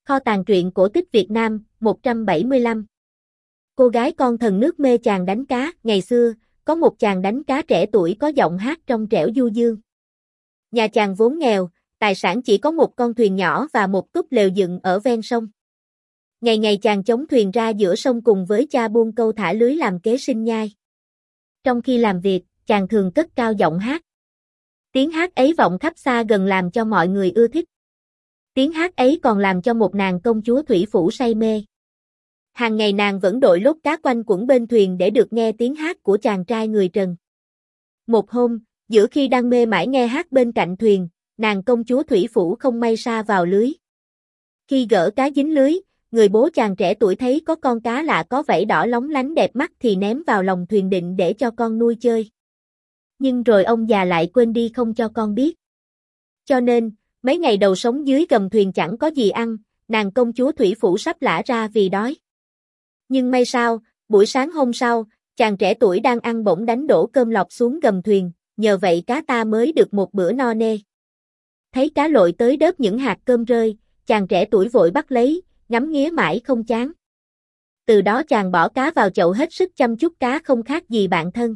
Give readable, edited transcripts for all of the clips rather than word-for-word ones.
Kho tàng truyện cổ tích Việt Nam, 175. Cô gái con thần nước mê chàng đánh cá. Ngày xưa, có một chàng đánh cá trẻ tuổi có giọng hát trong trẻo du dương. Nhà chàng vốn nghèo, tài sản chỉ có một con thuyền nhỏ và một túp lều dựng ở ven sông. Ngày ngày chàng chống thuyền ra giữa sông cùng với cha buôn câu thả lưới làm kế sinh nhai. Trong khi làm việc, chàng thường cất cao giọng hát. Tiếng hát ấy vọng khắp xa gần làm cho mọi người ưa thích. Tiếng hát ấy còn làm cho một nàng công chúa thủy phủ say mê. Hàng ngày nàng vẫn đội lốt cá quanh quẩn bên thuyền để được nghe tiếng hát của chàng trai người Trần. Một hôm, giữa khi đang mê mải nghe hát bên cạnh thuyền, nàng công chúa thủy phủ không may sa vào lưới. Khi gỡ cá dính lưới, người bố chàng trẻ tuổi thấy có con cá lạ có vảy đỏ lóng lánh đẹp mắt thì ném vào lòng thuyền định để cho con nuôi chơi. Nhưng rồi ông già lại quên đi không cho con biết. Cho nên, mấy ngày đầu sống dưới gầm thuyền chẳng có gì ăn, nàng công chúa thủy phủ sắp lả ra vì đói. Nhưng may sao, buổi sáng hôm sau, chàng trẻ tuổi đang ăn bỗng đánh đổ cơm lọc xuống gầm thuyền, nhờ vậy cá ta mới được một bữa no nê. Thấy cá lội tới đớp những hạt cơm rơi, chàng trẻ tuổi vội bắt lấy, ngắm nghía mãi không chán. Từ đó chàng bỏ cá vào chậu hết sức chăm chút cá không khác gì bạn thân.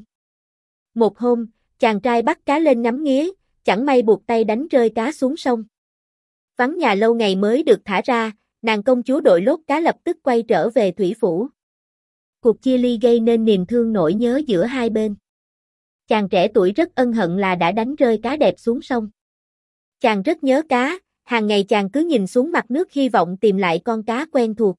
Một hôm, chàng trai bắt cá lên ngắm nghía, chẳng may buộc tay đánh rơi cá xuống sông. Vắng nhà lâu ngày mới được thả ra, nàng công chúa đội lốt cá lập tức quay trở về thủy phủ. Cuộc chia ly gây nên niềm thương nỗi nhớ giữa hai bên. Chàng trẻ tuổi rất ân hận là đã đánh rơi cá đẹp xuống sông. Chàng rất nhớ cá, hàng ngày chàng cứ nhìn xuống mặt nước hy vọng tìm lại con cá quen thuộc.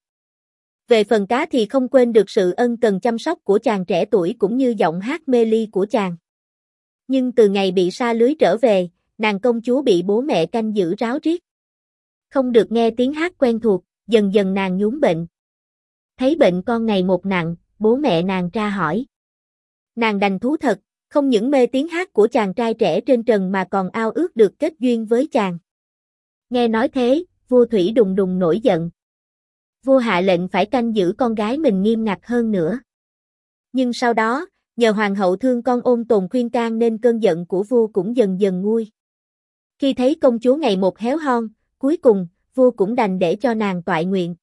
Về phần cá thì không quên được sự ân cần chăm sóc của chàng trẻ tuổi cũng như giọng hát mê ly của chàng. Nhưng từ ngày bị sa lưới trở về, nàng công chúa bị bố mẹ canh giữ ráo riết. Không được nghe tiếng hát quen thuộc, dần dần nàng nhúm bệnh. Thấy bệnh con ngày một nặng, bố mẹ nàng tra hỏi. Nàng đành thú thật, không những mê tiếng hát của chàng trai trẻ trên trần mà còn ao ước được kết duyên với chàng. Nghe nói thế, vua Thủy đùng đùng nổi giận. Vua hạ lệnh phải canh giữ con gái mình nghiêm ngặt hơn nữa. Nhưng sau đó, nhờ hoàng hậu thương con ôn tồn khuyên can nên cơn giận của vua cũng dần dần nguôi. Khi thấy công chúa ngày một héo hon, cuối cùng, vua cũng đành để cho nàng toại nguyện.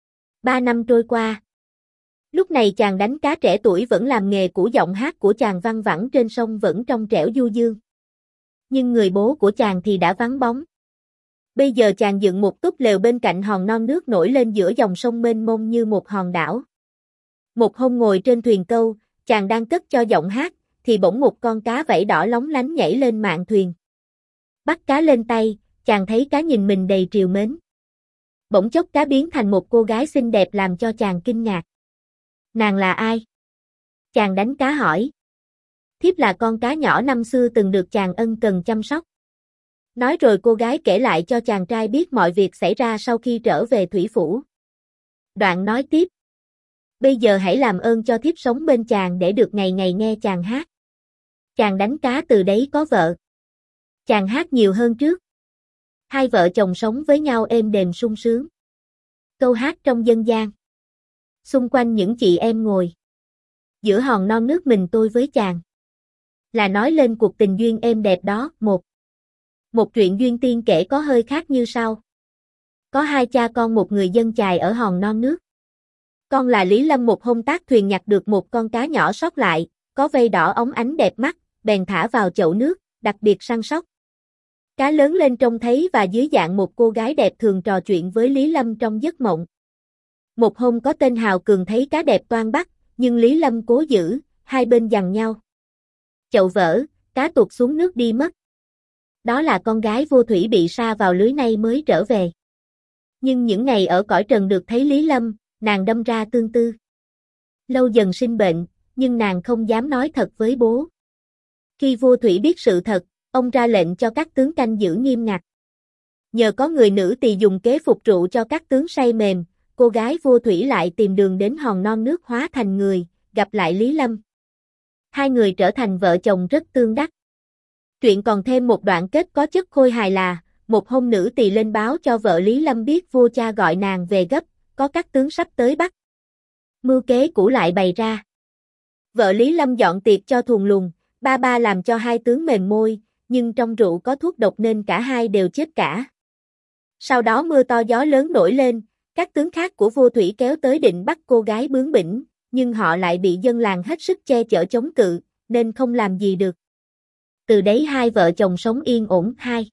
3 năm trôi qua. Lúc này chàng đánh cá trẻ tuổi vẫn làm nghề của giọng hát của chàng văng vẳng trên sông vẫn trong trẻo du dương. Nhưng người bố của chàng thì đã vắng bóng. Bây giờ chàng dựng một túp lều bên cạnh hòn non nước nổi lên giữa dòng sông mênh mông như một hòn đảo. Một hôm ngồi trên thuyền câu, chàng đang cất cho giọng hát, thì bỗng một con cá vảy đỏ lóng lánh nhảy lên mạn thuyền. Bắt cá lên tay, chàng thấy cá nhìn mình đầy trìu mến. Bỗng chốc cá biến thành một cô gái xinh đẹp làm cho chàng kinh ngạc. Nàng là ai? Chàng đánh cá hỏi. Thiếp là con cá nhỏ năm xưa từng được chàng ân cần chăm sóc. Nói rồi cô gái kể lại cho chàng trai biết mọi việc xảy ra sau khi trở về thủy phủ. Đoạn nói tiếp. Bây giờ hãy làm ơn cho thiếp sống bên chàng để được ngày ngày nghe chàng hát. Chàng đánh cá từ đấy có vợ. Chàng hát nhiều hơn trước. Hai vợ chồng sống với nhau êm đềm sung sướng. Câu hát trong dân gian. Xung quanh những chị em ngồi. Giữa hòn non nước mình tôi với chàng. Là nói lên cuộc tình duyên êm đẹp đó. Một truyện duyên tiên kể có hơi khác như sau. Có hai cha con một người dân chài ở hòn non nước. Con là Lý Lâm một hôm tác thuyền nhặt được một con cá nhỏ sót lại, có vây đỏ óng ánh đẹp mắt, bèn thả vào chậu nước, đặc biệt săn sóc. Cá lớn lên trông thấy và dưới dạng một cô gái đẹp thường trò chuyện với Lý Lâm trong giấc mộng. Một hôm có tên hào cường thấy cá đẹp toan bắt, nhưng Lý Lâm cố giữ, hai bên giằng nhau. Chậu vỡ, cá tuột xuống nước đi mất. Đó là con gái vua Thủy bị sa vào lưới nay mới trở về. Nhưng những ngày ở cõi trần được thấy Lý Lâm, nàng đâm ra tương tư. Lâu dần sinh bệnh, nhưng nàng không dám nói thật với bố. Khi vua Thủy biết sự thật, ông ra lệnh cho các tướng canh giữ nghiêm ngặt. Nhờ có người nữ tỳ dùng kế phục rượu cho các tướng say mềm, cô gái vua Thủy lại tìm đường đến hòn non nước hóa thành người, gặp lại Lý Lâm. Hai người trở thành vợ chồng rất tương đắc. Truyện còn thêm một đoạn kết có chất khôi hài là, một hôm nữ tỳ lên báo cho vợ Lý Lâm biết vua cha gọi nàng về gấp, có các tướng sắp tới bắt. Mưu kế cũ lại bày ra. Vợ Lý Lâm dọn tiệc cho thuần lùn, ba làm cho hai tướng mềm môi, nhưng trong rượu có thuốc độc nên cả hai đều chết cả. Sau đó mưa to gió lớn nổi lên, các tướng khác của vua Thủy kéo tới định bắt cô gái bướng bỉnh, nhưng họ lại bị dân làng hết sức che chở chống cự, nên không làm gì được. Từ đấy hai vợ chồng sống yên ổn. Hai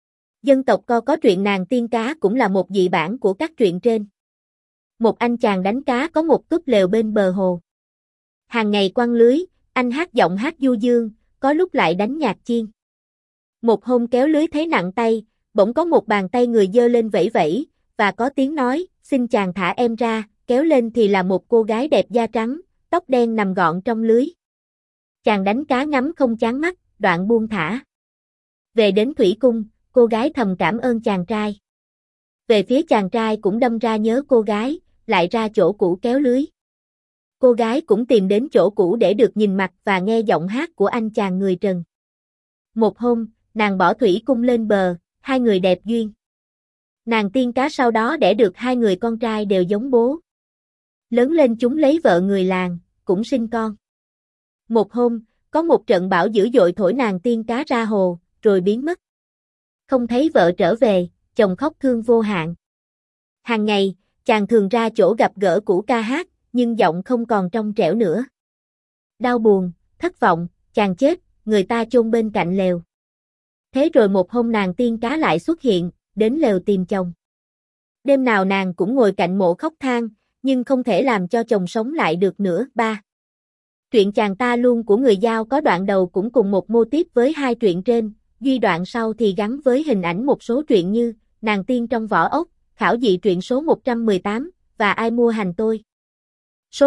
dân tộc có truyện nàng tiên cá cũng là một dị bản của các truyện trên. Một anh chàng đánh cá có một túp lều bên bờ hồ. Hàng ngày quăng lưới, anh hát giọng hát du dương, có lúc lại đánh nhạc chiên. Một hôm kéo lưới thấy nặng tay, bỗng có một bàn tay người giơ lên vẫy vẫy, và có tiếng nói, xin chàng thả em ra, kéo lên thì là một cô gái đẹp da trắng, tóc đen nằm gọn trong lưới. Chàng đánh cá ngắm không chán mắt, đoạn buông thả. Về đến thủy cung, cô gái thầm cảm ơn chàng trai. Về phía chàng trai cũng đâm ra nhớ cô gái, lại ra chỗ cũ kéo lưới. Cô gái cũng tìm đến chỗ cũ để được nhìn mặt và nghe giọng hát của anh chàng người Trần. Một hôm, nàng bỏ thủy cung lên bờ, hai người đẹp duyên. Nàng tiên cá sau đó đẻ được hai người con trai đều giống bố. Lớn lên chúng lấy vợ người làng, cũng sinh con. Một hôm, có một trận bão dữ dội thổi nàng tiên cá ra hồ, rồi biến mất. Không thấy vợ trở về, chồng khóc thương vô hạn. Hàng ngày, chàng thường ra chỗ gặp gỡ cũ ca hát, nhưng giọng không còn trong trẻo nữa. Đau buồn, thất vọng, chàng chết, người ta chôn bên cạnh lều. Thế rồi một hôm nàng tiên cá lại xuất hiện, đến lều tìm chồng. Đêm nào nàng cũng ngồi cạnh mộ khóc than, nhưng không thể làm cho chồng sống lại được nữa. 3. Truyện Chàng Ta Luôn của người Dao có đoạn đầu cũng cùng một mô típ với hai truyện trên, duy đoạn sau thì gắn với hình ảnh một số truyện như Nàng Tiên Trong Vỏ Ốc, Khảo Dị Truyện số 118 và Ai Mua Hành Tôi. Số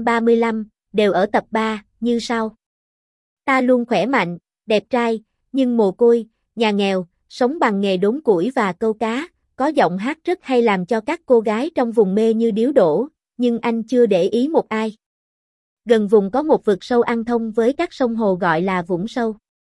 135 đều ở tập 3 như sau. Ta luôn khỏe mạnh, đẹp trai, nhưng mồ côi, nhà nghèo, sống bằng nghề đốn củi và câu cá, có giọng hát rất hay làm cho các cô gái trong vùng mê như điếu đổ, nhưng anh chưa để ý một ai. Gần vùng có một vực sâu ăn thông với các sông hồ gọi là Vũng Sâu.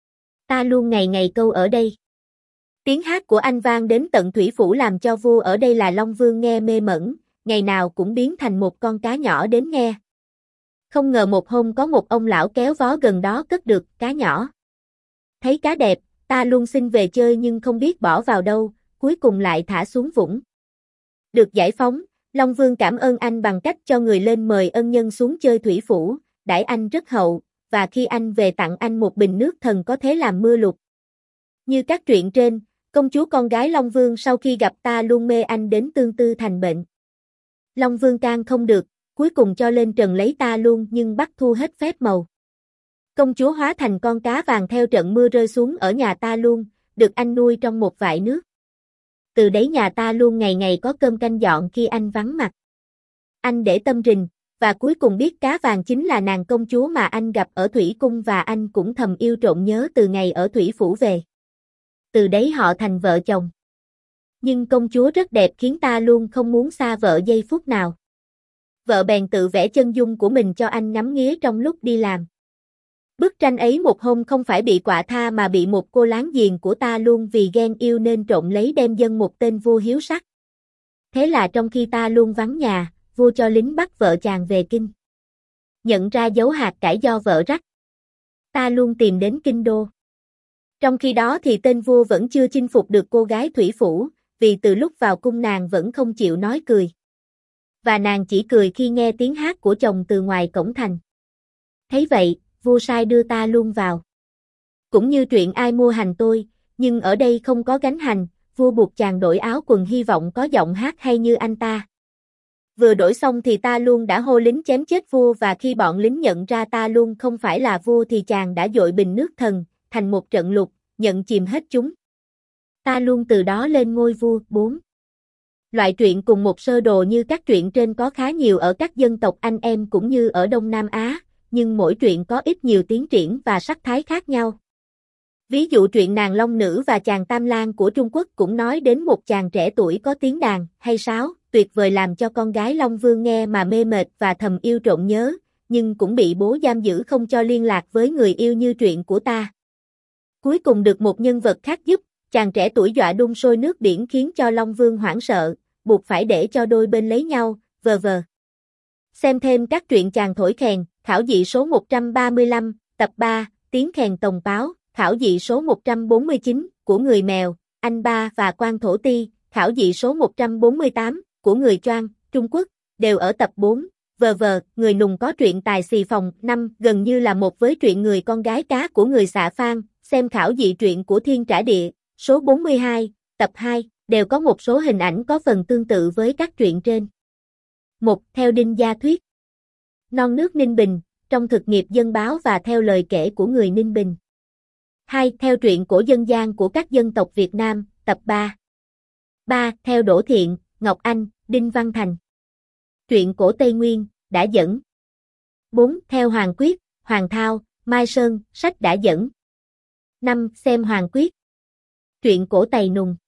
Ta luôn ngày ngày câu ở đây. Tiếng hát của anh vang đến tận thủy phủ làm cho vua ở đây là Long Vương nghe mê mẩn, ngày nào cũng biến thành một con cá nhỏ đến nghe. Không ngờ một hôm có một ông lão kéo vó gần đó cất được cá nhỏ. Thấy cá đẹp, Ta luôn xin về chơi nhưng không biết bỏ vào đâu, cuối cùng lại thả xuống vũng. Được giải phóng, Long Vương cảm ơn anh bằng cách cho người lên mời ân nhân xuống chơi thủy phủ, đãi anh rất hậu, và khi anh về tặng anh một bình nước thần có thể làm mưa lụt. Như các truyện trên, công chúa con gái Long Vương sau khi gặp Ta luôn mê anh đến tương tư thành bệnh. Long Vương can không được, cuối cùng cho lên trần lấy Ta luôn nhưng bắt thu hết phép màu. Công chúa hóa thành con cá vàng theo trận mưa rơi xuống ở nhà Ta luôn, được anh nuôi trong một vại nước. Từ đấy nhà Ta luôn ngày ngày có cơm canh dọn khi anh vắng mặt. Anh để tâm rình, và cuối cùng biết cá vàng chính là nàng công chúa mà anh gặp ở Thủy Cung và anh cũng thầm yêu trộm nhớ từ ngày ở Thủy Phủ về. Từ đấy họ thành vợ chồng. Nhưng công chúa rất đẹp khiến Ta luôn không muốn xa vợ giây phút nào. Vợ bèn tự vẽ chân dung của mình cho anh ngắm nghía trong lúc đi làm. Bức tranh ấy một hôm không phải bị quạ tha mà bị một cô láng giềng của Ta luôn vì ghen yêu nên trộm lấy đem dâng một tên vua hiếu sắc. Thế là trong khi Ta luôn vắng nhà, vua cho lính bắt vợ chàng về kinh. Nhận ra dấu hạt cải do vợ rắc, Ta luôn tìm đến kinh đô. Trong khi đó thì tên vua vẫn chưa chinh phục được cô gái Thủy Phủ, vì từ lúc vào cung nàng vẫn không chịu nói cười. Và nàng chỉ cười khi nghe tiếng hát của chồng từ ngoài cổng thành. Thấy vậy, vua sai đưa Ta luôn vào. Cũng như truyện Ai Mua Hành Tôi, nhưng ở đây không có gánh hành, vua buộc chàng đổi áo quần hy vọng có giọng hát hay như anh ta. Vừa đổi xong thì Ta luôn đã hô lính chém chết vua và khi bọn lính nhận ra Ta luôn không phải là vua thì chàng đã dội bình nước thần, thành một trận lục, nhận chìm hết chúng. Ta luôn từ đó lên ngôi vua. 4. Loại truyện cùng một sơ đồ như các truyện trên có khá nhiều ở các dân tộc anh em cũng như ở Đông Nam Á, nhưng mỗi truyện có ít nhiều tiến triển và sắc thái khác nhau. Ví dụ truyện Nàng Long Nữ và Chàng Tam Lang của Trung Quốc cũng nói đến một chàng trẻ tuổi có tiếng đàn hay sáo, tuyệt vời làm cho con gái Long Vương nghe mà mê mệt và thầm yêu trộm nhớ, nhưng cũng bị bố giam giữ không cho liên lạc với người yêu như truyện của ta. Cuối cùng được một nhân vật khác giúp, chàng trẻ tuổi dọa đun sôi nước biển khiến cho Long Vương hoảng sợ, buộc phải để cho đôi bên lấy nhau, v.v. Xem thêm các truyện Chàng Thổi Kèn, Khảo Dị số 135, tập 3, Tiếng Kèn Tồng Páo, Khảo Dị số 149, của Người Mèo, Anh Ba và Quan Thổ Ti, khảo dị số 148, của người Choang, Trung Quốc, đều ở tập 4. Người nùng có truyện tài xì phòng 5, gần như là một với truyện người con gái cá của người xạ Phan, xem khảo dị truyện của Thiên Trả Địa, số 42, tập 2, đều có một số hình ảnh có phần tương tự với các truyện trên. 1. Theo Đinh Gia Thuyết. Non nước Ninh Bình, trong thực nghiệp dân báo và theo lời kể của người Ninh Bình. 2. Theo truyện cổ dân gian của các dân tộc Việt Nam, tập 3. 3. Theo Đỗ Thiện, Ngọc Anh, Đinh Văn Thành. Truyện cổ Tây Nguyên, đã dẫn. 4. Theo Hoàng Quyết, Hoàng Thao, Mai Sơn, sách đã dẫn. 5. Xem Hoàng Quyết. Truyện cổ Tày Nùng.